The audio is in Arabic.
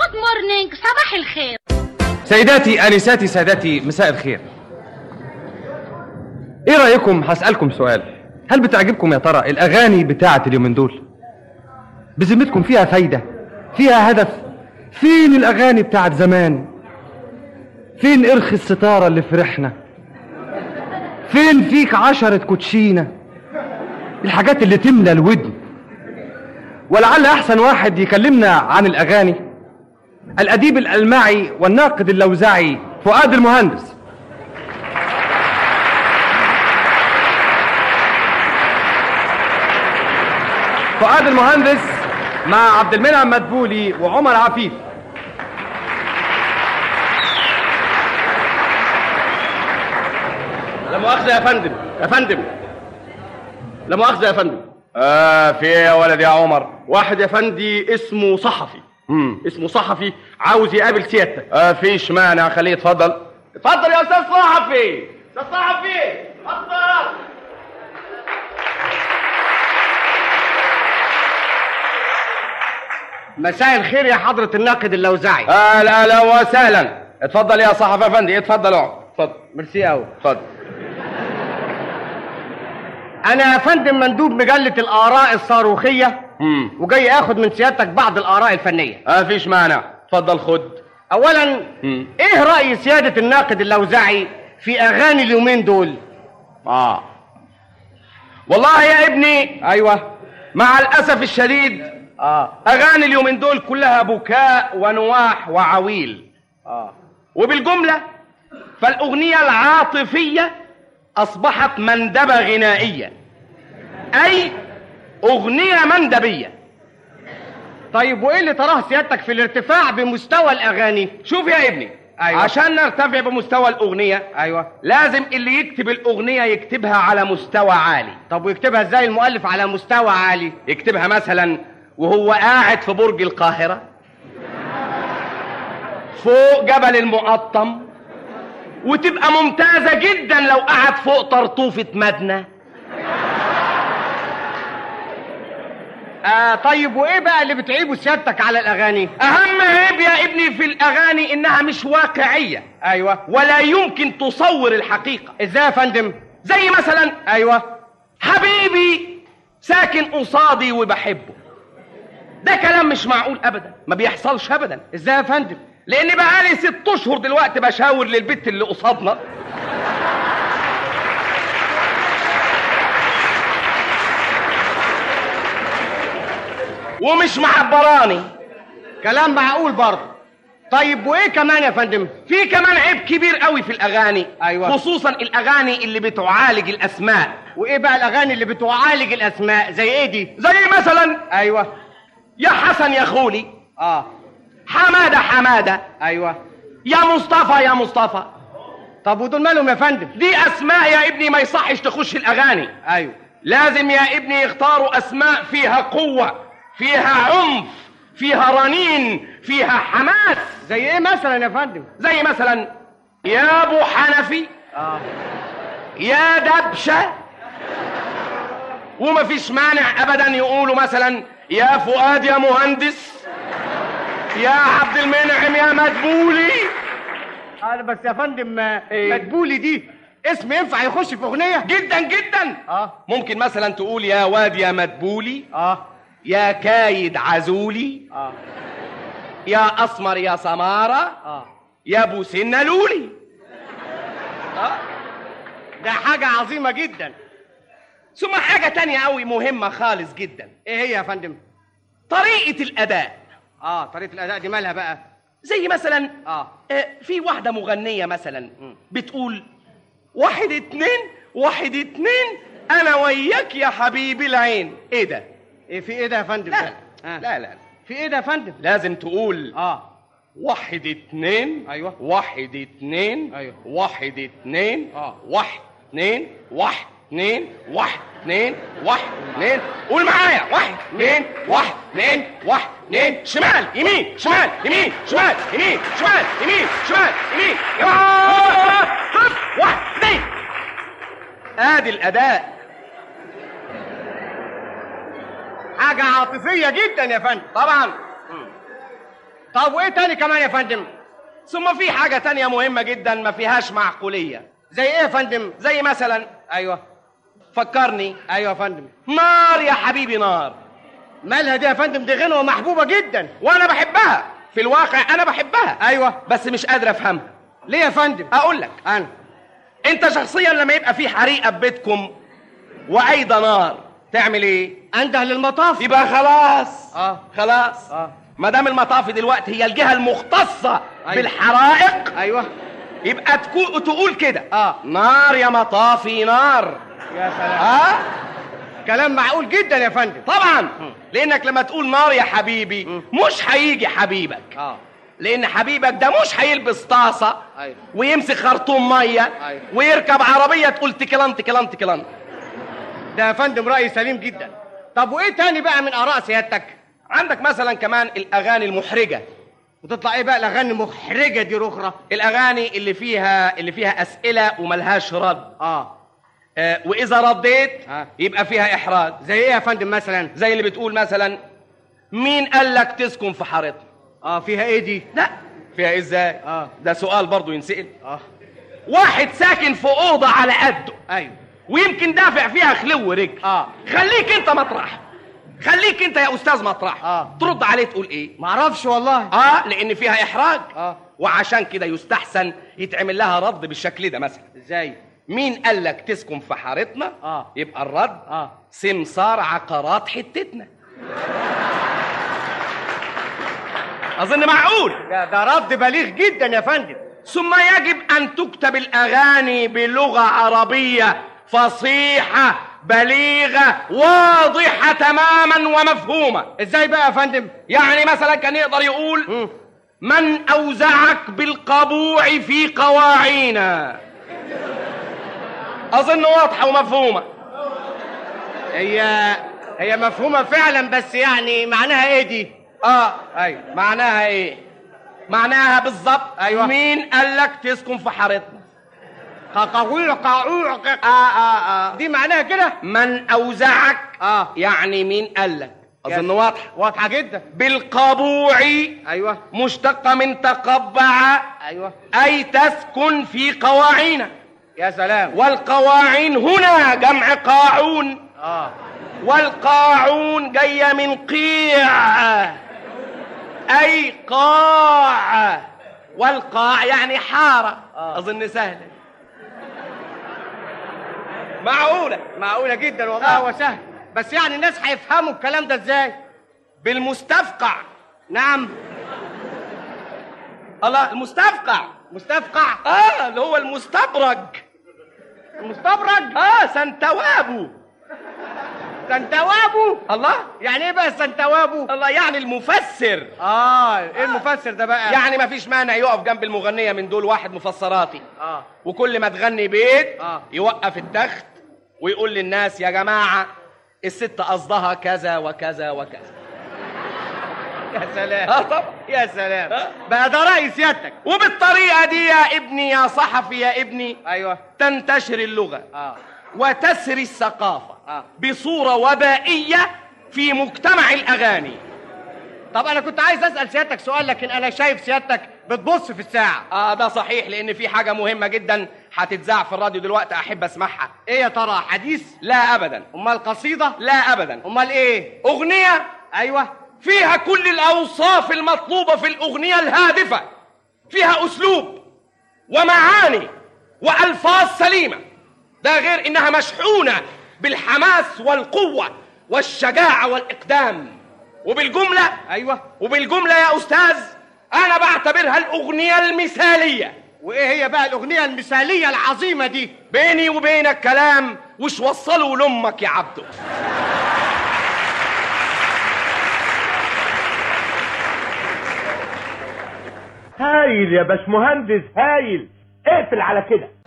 جود مورنينج، صباح الخير. سيداتي انساتي سادتي، مساء الخير. ايه رايكم؟ هسألكم سؤال، هل بتعجبكم يا ترى الاغاني بتاعه اليومين دول؟ بذمتكم فيها فايده؟ فيها هدف؟ فين الاغاني بتاعه زمان؟ فين ارخي الستاره اللي فرحنا؟ فين فيك 10 كوتشينه؟ الحاجات اللي تملى الودن. ولعل احسن واحد يكلمنا عن الاغاني الاديب الالمعي والناقد اللوزعي فؤاد المهندس. فؤاد المهندس مع عبد المنعم مدبولي وعمر عفيف. لا مؤاخذة يا فندم، يا فندم لا مؤاخذة يا فندم. في ايه يا ولد يا عمر؟ واحد يا فندي اسمه صحفي. اسمه صحفي عاوز يقابل سيادتك. فيش مانع، خليه يتفضل. اتفضل يا استاذ صحفي. استاذ صحفي اتفضل. مساء الخير يا حضرة الناقد اللوزعي. اهلا وسهلا. اتفضل يا صحفي يا فندي، اتفضل اقعد. اتفضل. ميرسي قوي. اتفضل. انا يا فندم مندوب مجلة الآراء الصاروخية، وجاي اخد من سيادتك بعض الآراء الفنية. فيش مانع، اتفضل خد. اولا ايه رأي سيادة الناقد اللوزعي في اغاني اليومين دول؟ والله يا ابني، ايوه، مع الاسف الشديد اغاني اليومين دول كلها بكاء ونواح وعويل. وبالجملة فالاغنية العاطفية اصبحت مندبة غنائية، اي اغنية مندبية. طيب وايه اللي تراه سيادتك في الارتفاع بمستوى الاغاني؟ شوف يا ابني، أيوة. عشان نرتفع بمستوى الاغنية، ايوه، لازم اللي يكتب الاغنية يكتبها على مستوى عالي. طب ويكتبها ازاي المؤلف على مستوى عالي؟ يكتبها مثلا وهو قاعد في برج القاهرة فوق جبل المقطم، وتبقى ممتازة جدا لو قعد فوق طرطوفة مدنة. طيب وايه بقى اللي بتعيبه سيادتك على الاغاني؟ اهم عيب يا ابني في الاغاني انها مش واقعية. ايوه، ولا يمكن تصور الحقيقة. ازاي يا فندم؟ زي مثلا ايوه، حبيبي ساكن قصادي وبحبه. ده كلام مش معقول ابدا، ما بيحصلش ابدا. ازاي يا فندم؟ لان بقالي 6 اشهر دلوقتي بشاور للبت اللي قصادنا ومش معبراني. كلام معقول برضه. طيب وايه كمان يا فندم؟ في كمان عيب كبير قوي في الاغاني. أيوة. خصوصا الاغاني اللي بتعالج الاسماء. وايه بقى الاغاني اللي بتعالج الاسماء؟ زي ايه دي؟ زي مثلا ايوه، يا حسن يا خولي، حماده حماده، ايوه، يا مصطفى يا مصطفى. طب ودول مالهم يا فندم؟ دي اسماء يا ابني ما يصحش تخش الاغاني. ايوه، لازم يا ابني يختاروا اسماء فيها قوة، فيها عنف، فيها رنين، فيها حماس. زي ايه مثلا يا فندم؟ زي مثلا يا ابو حنفي، يا دبشة. ومفيش مانع ابدا يقولوا مثلا يا فؤاد يا مهندس، يا عبد المنعم يا مدبولي. بس يا فندم مدبولي دي اسم ينفع يخش في اغنية؟ جدا جدا. ممكن مثلا تقول يا واد يا مدبولي، يا كايد عزولي، يا اسمر يا سمارة، يا ابو سنة لولي. ده حاجة عظيمة جدا. ثم حاجة تانية قوي مهمة خالص جدا. ايه هي يا فندم؟ طريقة الاداء. طريقة الاداء دي مالها بقى؟ زي مثلا في واحدة مغنية مثلا بتقول 1 2 1 2 انا وياك يا حبيبي العين. ايه ده؟ ايه في ايه ده يا فندم؟ لا لا في ايه ده يا فندم؟ لازم تقول 1 2. ايوه، 1 2. ايوه، 1 2. 1 2 1 2 1 2 1 2. قول معايا 1 2 1 2 1 2. شمال يمين شمال يمين شمال يمين شمال يمين شمال يمين. 1 2. ادي الاداء. حاجة عاطفية جدا يا فندم. طبعا. طب وايه تاني كمان يا فندم؟ ثم في حاجة تانية مهمة جدا ما فيهاش معقولية. زي ايه يا فندم؟ زي مثلا، ايوه فكرني. ايوه يا فندم. نار يا حبيبي نار. مالها دي يا فندم؟ دي غنوة محبوبة جدا وانا بحبها، في الواقع انا بحبها. ايوه بس مش قادر افهمها. ليه يا فندم؟ اقول لك. انا انت شخصيا لما يبقى في حريقة ببيتكم وايضا نار تعمل ايه؟ انده للمطاف. يبقى خلاص. خلاص. ما دام المطاف دلوقتي هي الجهة المختصة بالحرائق، ايوه يبقى تقول كده نار يا مطافي نار. يا سلام. كلام معقول جدا يا فندم. طبعا. لانك لما تقول نار يا حبيبي مش هيجي حبيبك. لان حبيبك ده مش هيلبس طاسة ويمسك خرطوم مية ويركب عربية تقول تكلان تكلان تكلان. ده يا فندم رأي سليم جدا. طب وايه تاني بقى من اراء سيادتك؟ عندك مثلا كمان الاغاني المحرجة. وتطلع ايه بقى الاغاني المحرجة دي رخرة؟ الاغاني اللي فيها اسئلة وملهاش رد. واذا رديت يبقى فيها احراج. زي ايه يا فندم مثلا؟ زي اللي بتقول مثلا مين قال لك تسكن في حارتنا؟ فيها ايه دي؟ لا فيها ايه ازاي؟ ده سؤال برضو ينسأل. واحد ساكن في اوضه على قده. ايوه. ويمكن دافع فيها خلو رجل. خليك انت مطرح، خليك انت يا استاذ مطرح. ترد عليه تقول ايه؟ معرفش والله. لان فيها احراج. وعشان كده يستحسن يتعمل لها رد بالشكل ده مثلا. ازاي؟ مين قال لك تسكن في حارتنا؟ يبقى الرد سمسار عقارات حتتنا. اظن معقول. ده رد بليغ جدا يا فندم. ثم يجب ان تكتب الاغاني بلغة عربية فصيحة بليغة واضحة تماما ومفهومة. ازاي بقى يا فندم؟ يعني مثلا كان يقدر يقول من اوزعك بالقبوع في قواعينا. اظن واضحة ومفهومة. هي مفهومة فعلا، بس يعني معناها ايه دي؟ ايوه معناها ايه؟ معناها بالظبط. ايوه. مين قال لك تسكن في حارتنا؟ دي معناها كده. من اوزعك يعني مين قال لك. اظن واضحة جدا. بالقبوع ايوه مشتقة من تقبع. ايوه. اي تسكن في قواعينا. يا سلام. والقواعين هنا جمع قاعون. والقاعون جاية من قيع اي قاع، والقاع يعني حارة. اظن سهلة. معقولة جدا والله. هو سهل، بس يعني الناس هيفهموا الكلام ده ازاي؟ بالمستفقع. نعم. الله، المستفقع. مستفقع؟ اللي هو المستبرج. سنتوابو. سنتوابو؟ الله، يعني ايه بقى سنتوابو؟ الله يعني المفسر. ايه المفسر ده بقى؟ يعني ما فيش مانع يقف جنب المغنية من دول واحد مفسراتي. وكل ما تغني بيت يوقف التخت ويقول للناس يا جماعة الست قصدها كذا وكذا وكذا. يا سلام. طبعا. يا سلام. بقى ده رأي سيادتك. وبالطريقة دي يا ابني يا صحفي يا ابني ايوه تنتشر اللغة وتسري الثقافة بصورة وبائية في مجتمع الأغاني. طب أنا كنت عايز أسأل سيادتك سؤال، لكن أنا شايف سيادتك بتبص في الساعة. ده صحيح، لأن في حاجة مهمة جدا هتتذاع في الراديو دلوقتي أحب أسمعها. إيه يا ترى؟ حديث؟ لا أبدا. أمال قصيدة؟ لا أبدا. أمال إيه؟ أغنية. أيوة. فيها كل الأوصاف المطلوبة في الأغنية الهادفة، فيها أسلوب ومعاني وألفاظ سليمة، ده غير إنها مشحونة بالحماس والقوة والشجاعة والإقدام. وبالجملة أيوة. وبالجملة يا أستاذ أنا بعتبرها الأغنية المثالية. وإيه هي بقى الأغنية المثالية العظيمة دي؟ بيني وبينك كلام وش وصلوا لأمك يا عبده. هايل يا باشمهندس، هايل. اقفل على كده.